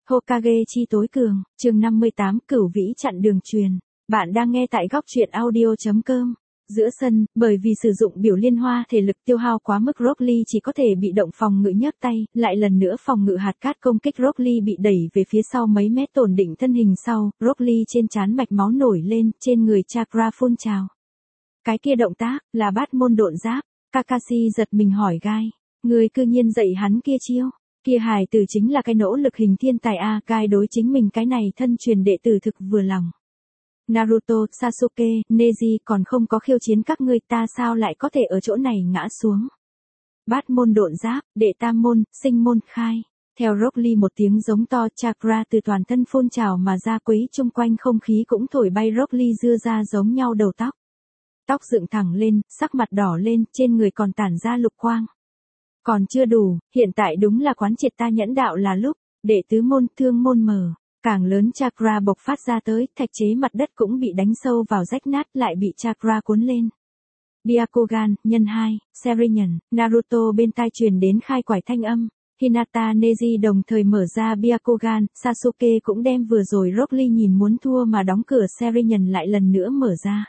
Hokage chi tối cường, chương 58, Cửu vĩ chặn đường truyền. Bạn đang nghe tại góc truyện audio.com. Giữa sân, bởi vì sử dụng biểu liên hoa thể lực tiêu hao quá mức, Rock Lee chỉ có thể bị động phòng ngự nhấc tay, lại lần nữa phòng ngự hạt cát công kích. Rock Lee bị đẩy về phía sau mấy mét, ổn định thân hình sau, Rock Lee trên trán mạch máu nổi lên, trên người chakra phun trào. Cái kia động tác, là bát môn độn giáp. Kakashi giật mình hỏi Gai, người cư nhiên dạy hắn kia chiêu. Kia hài tử chính là cái nỗ lực hình thiên tài a. Gai đối chính mình cái này thân truyền đệ tử thực vừa lòng. Naruto, Sasuke, Neji còn không có khiêu chiến các ngươi, ta sao lại có thể ở chỗ này ngã xuống. Bát môn độn giáp, đệ tam môn, sinh môn khai. Theo Rock Lee một tiếng giống to, chakra từ toàn thân phun trào mà ra, quấy chung quanh không khí cũng thổi bay Rock Lee dưa ra giống nhau đầu tóc. Tóc dựng thẳng lên, sắc mặt đỏ lên, trên người còn tản ra lục quang. Còn chưa đủ, hiện tại đúng là quán triệt ta nhẫn đạo là lúc, đệ tứ môn, thương môn mở. Càng lớn chakra bộc phát ra tới, thạch chế mặt đất cũng bị đánh sâu vào rách nát, lại bị chakra cuốn lên. Byakugan, nhân 2, Sharingan, Naruto bên tai truyền đến khai quải thanh âm. Hinata, Neji đồng thời mở ra Byakugan, Sasuke cũng đem vừa rồi Rock Lee nhìn muốn thua mà đóng cửa Sharingan lại lần nữa mở ra.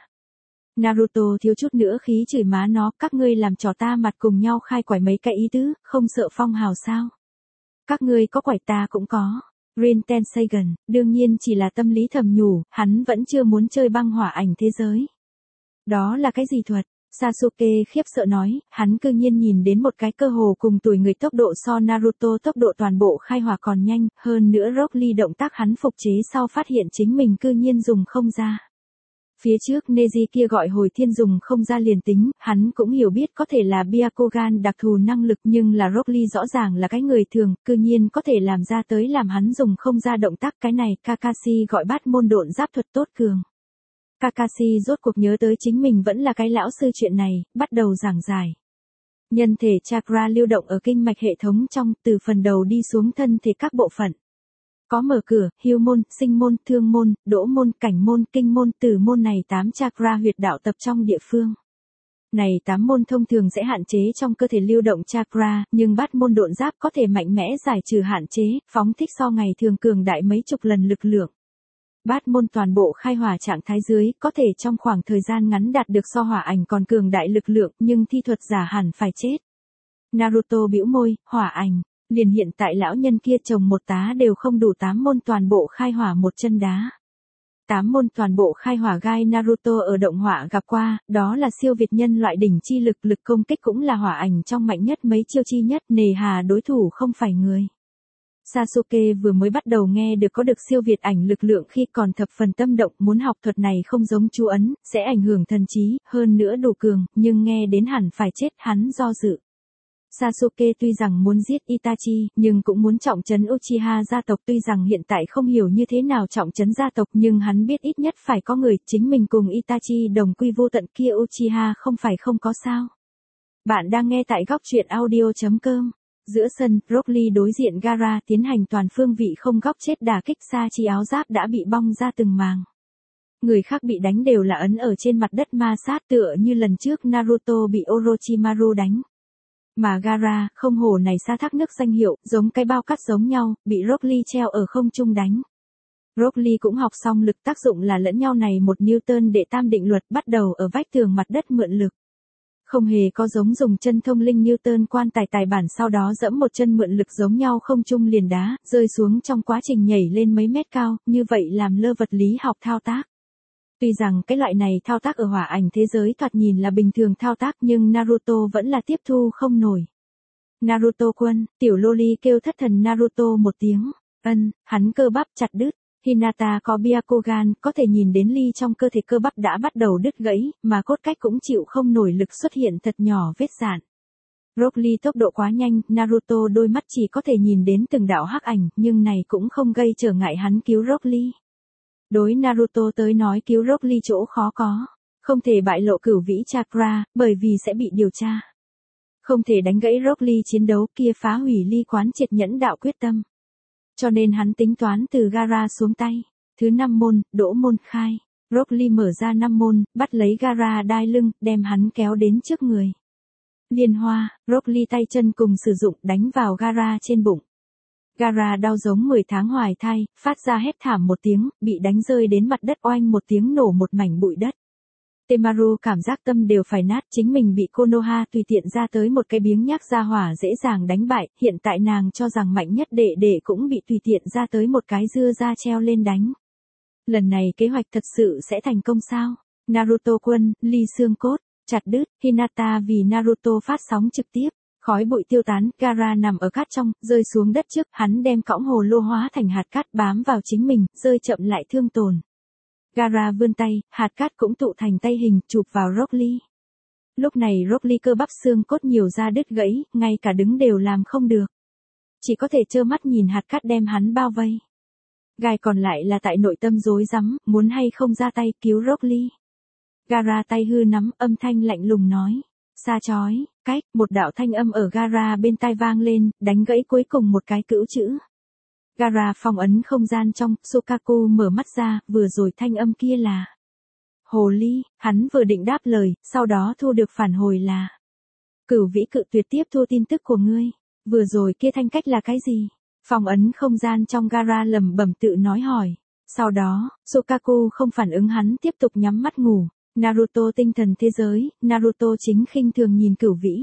Naruto thiếu chút nữa khí chửi má nó, các ngươi làm trò ta mặt cùng nhau khai quải mấy cái ý tứ, không sợ phong hào sao? Các ngươi có quải ta cũng có. Rin Tenseigan, đương nhiên chỉ là tâm lý thầm nhủ, hắn vẫn chưa muốn chơi băng hỏa ảnh thế giới. Đó là cái gì thuật? Sasuke khiếp sợ nói, hắn cư nhiên nhìn đến một cái cơ hồ cùng tuổi người tốc độ so Naruto tốc độ toàn bộ khai hỏa còn nhanh, hơn nữa Rock Lee động tác hắn phục chế sau phát hiện chính mình cư nhiên dùng không ra. Phía trước Neji kia gọi hồi thiên dùng không ra liền tính, hắn cũng hiểu biết có thể là Byakugan đặc thù năng lực, nhưng là Rock Lee rõ ràng là cái người thường, cư nhiên có thể làm ra tới làm hắn dùng không ra động tác, cái này Kakashi gọi bát môn độn giáp thuật tốt cường. Kakashi rốt cuộc nhớ tới chính mình vẫn là cái lão sư chuyện này, bắt đầu giảng giải. Nhân thể chakra lưu động ở kinh mạch hệ thống trong, từ phần đầu đi xuống thân thể các bộ phận. Có mở cửa, hưu môn, sinh môn, thương môn, đỗ môn, cảnh môn, kinh môn, tử môn này 8 chakra huyệt đạo tập trong địa phương. Này 8 môn thông thường sẽ hạn chế trong cơ thể lưu động chakra, nhưng bát môn độn giáp có thể mạnh mẽ giải trừ hạn chế, phóng thích so ngày thường cường đại mấy chục lần lực lượng. Bát môn toàn bộ khai hỏa trạng thái dưới, có thể trong khoảng thời gian ngắn đạt được so hỏa ảnh còn cường đại lực lượng, nhưng thi thuật giả hẳn phải chết. Naruto bĩu môi, hỏa ảnh. Liền hiện tại lão nhân kia trồng một tá đều không đủ 8 môn toàn bộ khai hỏa một chân đá. 8 môn toàn bộ khai hỏa Gai Naruto ở động hỏa gặp qua, đó là siêu việt nhân loại đỉnh chi lực, lực công kích cũng là hỏa ảnh trong mạnh nhất mấy chiêu chi nhất, nề hà đối thủ không phải người. Sasuke vừa mới bắt đầu nghe được có được siêu việt ảnh lực lượng khi còn thập phần tâm động, muốn học thuật này không giống chú ấn, sẽ ảnh hưởng thần trí, hơn nữa đủ cường, nhưng nghe đến hẳn phải chết, hắn do dự. Sasuke tuy rằng muốn giết Itachi, nhưng cũng muốn trọng trấn Uchiha gia tộc, tuy rằng hiện tại không hiểu như thế nào trọng trấn gia tộc, nhưng hắn biết ít nhất phải có người, chính mình cùng Itachi đồng quy vô tận kia Uchiha không phải không có sao. Bạn đang nghe tại góc truyện audio.com. Giữa sân, Rock Lee đối diện Gaara tiến hành toàn phương vị không góc chết đả kích, Sachi áo giáp đã bị bong ra từng màng. Người khác bị đánh đều là ấn ở trên mặt đất ma sát, tựa như lần trước Naruto bị Orochimaru đánh. Mà Gaara, không hổ này xa thác nước danh hiệu, giống cái bao cát giống nhau, bị Rock Lee treo ở không trung đánh. Rock Lee cũng học xong lực tác dụng là lẫn nhau này một Newton đệ tam định luật, bắt đầu ở vách tường mặt đất mượn lực. Không hề có giống dùng chân thông linh Newton quan tài bản sau đó dẫm một chân mượn lực giống nhau không trung liền đá, rơi xuống trong quá trình nhảy lên mấy mét cao, như vậy làm lơ vật lý học thao tác. Tuy rằng cái loại này thao tác ở hỏa ảnh thế giới thoạt nhìn là bình thường thao tác, nhưng Naruto vẫn là tiếp thu không nổi. Naruto quân, tiểu loli kêu thất thần Naruto một tiếng, hắn cơ bắp chặt đứt. Hinata có Byakugan, có thể nhìn đến Lee trong cơ thể cơ bắp đã bắt đầu đứt gãy, mà cốt cách cũng chịu không nổi lực, xuất hiện thật nhỏ vết rạn. Rock Lee tốc độ quá nhanh, Naruto đôi mắt chỉ có thể nhìn đến từng đạo hắc ảnh, nhưng này cũng không gây trở ngại hắn cứu Rock Lee. Đối Naruto tới nói cứu Rock Lee chỗ khó có, không thể bại lộ cửu vĩ chakra, bởi vì sẽ bị điều tra. Không thể đánh gãy Rock Lee chiến đấu kia, phá hủy Lee quán triệt nhẫn đạo quyết tâm. Cho nên hắn tính toán từ Gaara xuống tay. Thứ 5 môn, đỗ môn khai. Rock Lee mở ra 5 môn, bắt lấy Gaara đai lưng, đem hắn kéo đến trước người. Liên hoa, Rock Lee tay chân cùng sử dụng đánh vào Gaara trên bụng. Gaara đau giống 10 tháng hoài thai, phát ra hét thảm một tiếng, bị đánh rơi đến mặt đất oanh một tiếng nổ một mảnh bụi đất. Temaru cảm giác tâm đều phải nát, chính mình bị Konoha tùy tiện ra tới một cái biếng nhác ra hỏa dễ dàng đánh bại, hiện tại nàng cho rằng mạnh nhất đệ đệ cũng bị tùy tiện ra tới một cái dưa ra treo lên đánh. Lần này kế hoạch thật sự sẽ thành công sao? Naruto quân, ly xương cốt, chặt đứt, Hinata vì Naruto phát sóng trực tiếp. Khói bụi tiêu tán, Gaara nằm ở cát trong, rơi xuống đất trước, hắn đem cõng hồ lô hóa thành hạt cát bám vào chính mình, rơi chậm lại thương tổn. Gaara vươn tay, hạt cát cũng tụ thành tay hình, chụp vào Rock Lee. Lúc này Rock Lee cơ bắp xương cốt nhiều ra đứt gãy, ngay cả đứng đều làm không được. Chỉ có thể trơ mắt nhìn hạt cát đem hắn bao vây. Gai còn lại là tại nội tâm rối rắm, muốn hay không ra tay cứu Rock Lee. Gaara tay hư nắm, âm thanh lạnh lùng nói. Xa chói, cách, một đạo thanh âm ở Gaara bên tai vang lên, đánh gãy cuối cùng một cái cữu chữ. Gaara phong ấn không gian trong, Sukaku mở mắt ra, vừa rồi thanh âm kia là. Hồ ly, hắn vừa định đáp lời, sau đó thu được phản hồi là. Cửu vĩ cự tuyệt tiếp thu tin tức của ngươi, vừa rồi kia thanh cách là cái gì? Phong ấn không gian trong Gaara lẩm bẩm tự nói hỏi. Sau đó, Sukaku không phản ứng hắn tiếp tục nhắm mắt ngủ. Naruto tinh thần thế giới, Naruto chính khinh thường nhìn Cửu vĩ.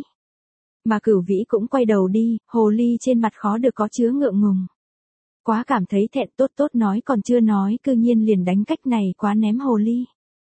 Mà Cửu vĩ cũng quay đầu đi, hồ ly trên mặt khó được có chứa ngượng ngùng. Quá cảm thấy thẹn tốt nói còn chưa nói cư nhiên liền đánh cách này quá ném hồ ly.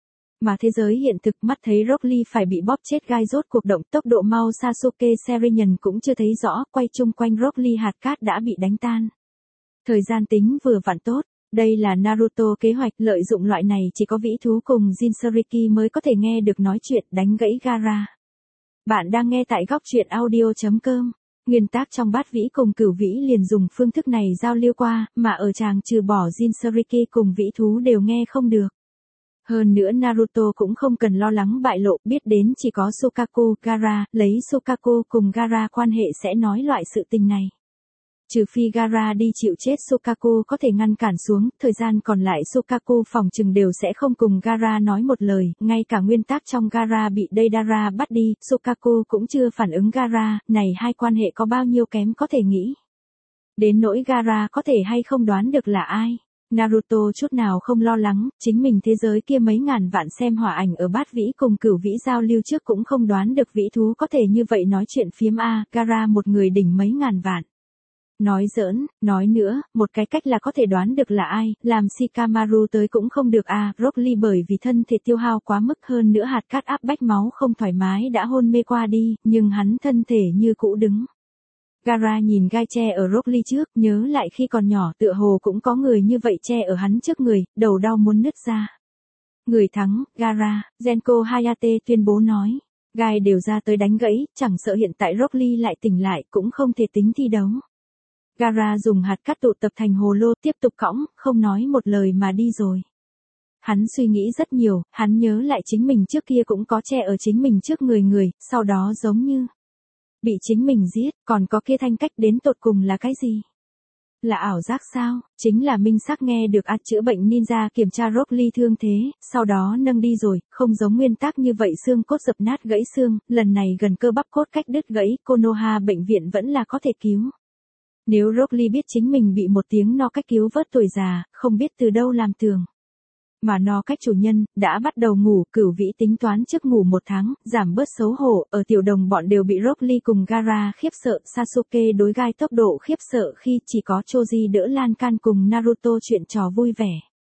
Mà thế giới hiện thực mắt thấy Rock Lee phải bị bóp chết gai rốt cuộc động tốc độ mau Sasuke Sharingan cũng chưa thấy rõ, quay chung quanh Rock Lee hạt cát đã bị đánh tan. Thời gian tính vừa vặn tốt. Đây là Naruto kế hoạch lợi dụng loại này chỉ có vĩ thú cùng Jinchuriki mới có thể nghe được nói chuyện đánh gãy Gaara. Bạn đang nghe tại góc truyện audio.com. Nguyên tác trong bát vĩ cùng Cửu vĩ liền dùng phương thức này giao lưu qua, mà ở chàng trừ bỏ Jinchuriki cùng vĩ thú đều nghe không được. Hơn nữa Naruto cũng không cần lo lắng bại lộ, biết đến chỉ có Sukaku, Gaara, lấy Sukaku cùng Gaara quan hệ sẽ nói loại sự tình này. Trừ phi Gaara đi chịu chết Sukaku có thể ngăn cản xuống, thời gian còn lại Sukaku phòng chừng đều sẽ không cùng Gaara nói một lời, ngay cả nguyên tắc trong Gaara bị Deidara bắt đi, Sukaku cũng chưa phản ứng Gaara, này hai quan hệ có bao nhiêu kém có thể nghĩ. Đến nỗi Gaara có thể hay không đoán được là ai. Naruto chút nào không lo lắng, chính mình thế giới kia mấy ngàn vạn xem hỏa ảnh ở bát vĩ cùng Cửu vĩ giao lưu trước cũng không đoán được vĩ thú có thể như vậy nói chuyện phiếm Gaara một người đỉnh mấy ngàn vạn. Nói giỡn, nói nữa, một cái cách là có thể đoán được là ai, làm Shikamaru tới cũng không được Rock Lee bởi vì thân thể tiêu hao quá mức hơn nữa hạt cát áp bách máu không thoải mái đã hôn mê qua đi, nhưng hắn thân thể như cũ đứng. Gaara nhìn gai tre ở Rock Lee trước, nhớ lại khi còn nhỏ tựa hồ cũng có người như vậy che ở hắn trước người, đầu đau muốn nứt ra. Người thắng, Gaara, Genko Hayate tuyên bố nói. Gai đều ra tới đánh gãy, chẳng sợ hiện tại Rock Lee lại tỉnh lại cũng không thể tính thi đấu. Gaara dùng hạt cát tụ tập thành hồ lô tiếp tục cõng, không nói một lời mà đi rồi. Hắn suy nghĩ rất nhiều, hắn nhớ lại chính mình trước kia cũng có che ở chính mình trước người, sau đó giống như bị chính mình giết, còn có kia thanh cách đến tột cùng là cái gì? Là ảo giác sao? Chính là minh xác nghe được chữa bệnh ninja kiểm tra Rock Lee thương thế, sau đó nâng đi rồi, không giống nguyên tắc như vậy xương cốt dập nát gãy xương, lần này gần cơ bắp cốt cách đứt gãy, Konoha bệnh viện vẫn là có thể cứu. Nếu Rock Lee biết chính mình bị một tiếng no cách cứu vớt tuổi già, không biết từ đâu làm tường. Mà no cách chủ nhân, đã bắt đầu ngủ, Cửu vĩ tính toán trước ngủ 1 tháng, giảm bớt xấu hổ, ở tiểu đồng bọn đều bị Rock Lee cùng Gaara khiếp sợ, Sasuke đối gai tốc độ khiếp sợ khi chỉ có Choji đỡ lan can cùng Naruto chuyện trò vui vẻ.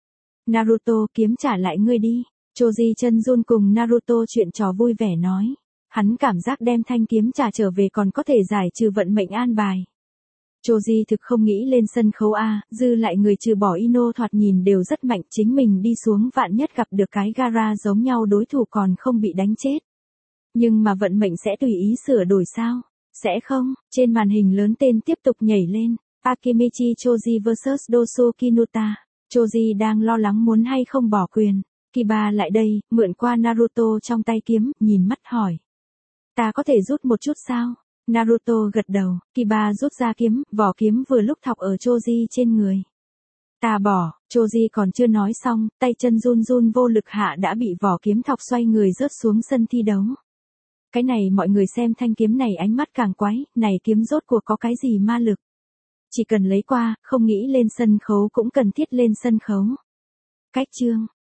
Naruto kiếm trả lại ngươi đi, Choji chân run cùng Naruto chuyện trò vui vẻ nói. Hắn cảm giác đem thanh kiếm trả trở về còn có thể giải trừ vận mệnh an bài. Choji thực không nghĩ lên sân khấu dư lại người trừ bỏ Ino thoạt nhìn đều rất mạnh, chính mình đi xuống vạn nhất gặp được cái Gaara giống nhau đối thủ còn không bị đánh chết. Nhưng mà vận mệnh sẽ tùy ý sửa đổi sao? Sẽ không, trên màn hình lớn tên tiếp tục nhảy lên, Akimichi Choji vs Dosu Kinuta. Choji đang lo lắng muốn hay không bỏ quyền. Kiba lại đây, mượn qua Naruto trong tay kiếm, nhìn mắt hỏi. Ta có thể rút một chút sao? Naruto gật đầu, Kiba rút ra kiếm, vỏ kiếm vừa lúc thọc ở Choji trên người. Ta bỏ, Choji còn chưa nói xong, tay chân run run vô lực hạ đã bị vỏ kiếm thọc xoay người rớt xuống sân thi đấu. Cái này mọi người xem thanh kiếm này ánh mắt càng quái, này kiếm rốt cuộc có cái gì ma lực. Chỉ cần lấy qua, không nghĩ lên sân khấu cũng cần thiết lên sân khấu. Cách chương